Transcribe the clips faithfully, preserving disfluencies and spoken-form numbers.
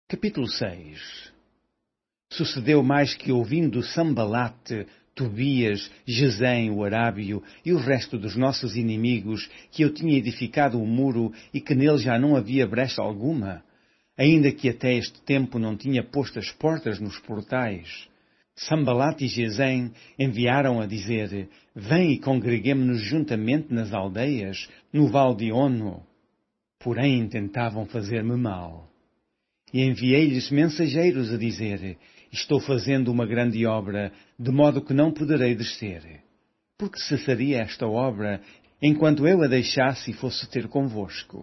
Capítulo seis. Sucedeu mais que, ouvindo Sambalate, Tobias, Gesem, o arábio, e o resto dos nossos inimigos, que eu tinha edificado o muro e que nele já não havia brecha alguma, ainda que até este tempo não tinha posto as portas nos portais, Sambalate e Gesem enviaram a dizer: Vem e congreguemo-nos juntamente nas aldeias, no vale de Ono. Porém tentavam fazer-me mal. E enviei-lhes mensageiros a dizer: Estou fazendo uma grande obra, de modo que não poderei descer. Porque cessaria esta obra, enquanto eu a deixasse e fosse ter convosco?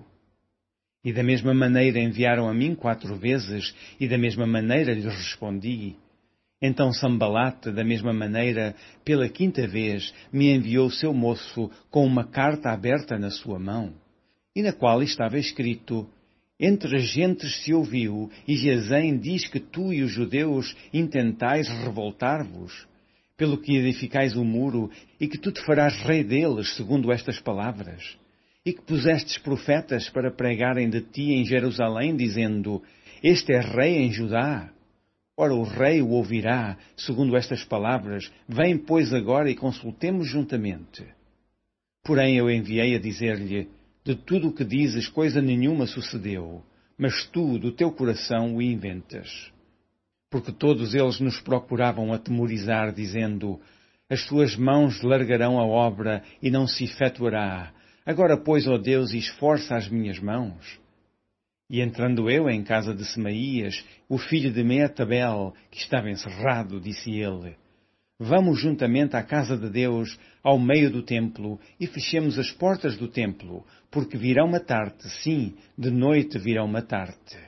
E da mesma maneira enviaram a mim quatro vezes, e da mesma maneira lhes respondi. Então Sambalate, da mesma maneira, pela quinta vez, me enviou o seu moço com uma carta aberta na sua mão, e na qual estava escrito: Entre as gentes se ouviu, e Gesem diz que tu e os judeus intentais revoltar-vos, pelo que edificais o muro, e que tu te farás rei deles, segundo estas palavras, e que pusestes profetas para pregarem de ti em Jerusalém, dizendo: Este é rei em Judá. Ora, o rei o ouvirá, segundo estas palavras. Vem, pois, agora e consultemos juntamente. Porém eu enviei a dizer-lhe: De tudo o que dizes, coisa nenhuma sucedeu, mas tu, do teu coração, o inventas. Porque todos eles nos procuravam atemorizar, dizendo: As tuas mãos largarão a obra e não se efetuará. Agora, pois, ó Deus, esforça as minhas mãos. E entrando eu em casa de Semaías, o filho de Meetabel, que estava encerrado, disse ele: Vamos juntamente à casa de Deus, ao meio do templo, e fechemos as portas do templo, porque virão matar-te, sim, de noite virão matar-te.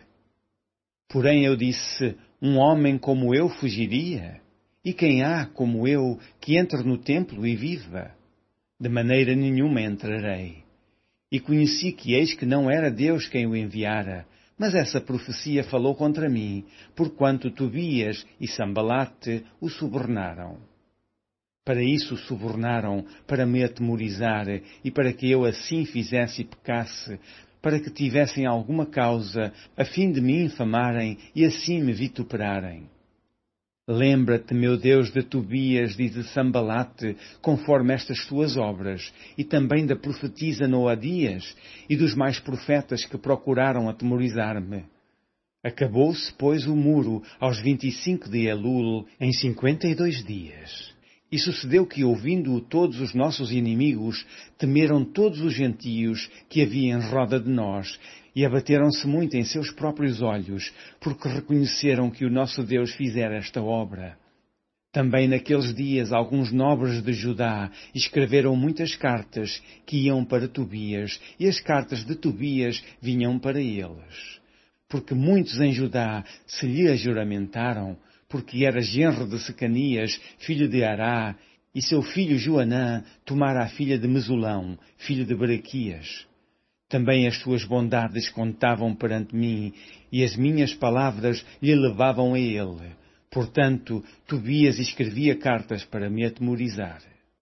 Porém eu disse: Um homem como eu fugiria? E quem há, como eu, que entre no templo e viva? De maneira nenhuma entrarei. E conheci que eis que não era Deus quem o enviara, mas essa profecia falou contra mim, porquanto Tobias e Sambalate o subornaram. Para isso o subornaram, para me atemorizar, e para que eu assim fizesse e pecasse, para que tivessem alguma causa, a fim de me infamarem e assim me vituperarem. Lembra-te, meu Deus, de Tobias e de Sambalate, conforme estas tuas obras, e também da profetisa Noadias e dos mais profetas que procuraram atemorizar-me. Acabou-se, pois, o muro aos vinte e cinco de Elul, em cinquenta e dois dias. E sucedeu que, ouvindo-o todos os nossos inimigos, temeram todos os gentios que havia em roda de nós, e abateram-se muito em seus próprios olhos, porque reconheceram que o nosso Deus fizera esta obra. Também naqueles dias alguns nobres de Judá escreveram muitas cartas que iam para Tobias, e as cartas de Tobias vinham para eles. Porque muitos em Judá se lhe juramentaram, porque era genro de Secanias, filho de Ará, e seu filho Joanã tomara a filha de Mesulão, filho de Berequias. Também as suas bondades contavam perante mim, e as minhas palavras lhe levavam a ele. Portanto, Tobias escrevia cartas para me atemorizar.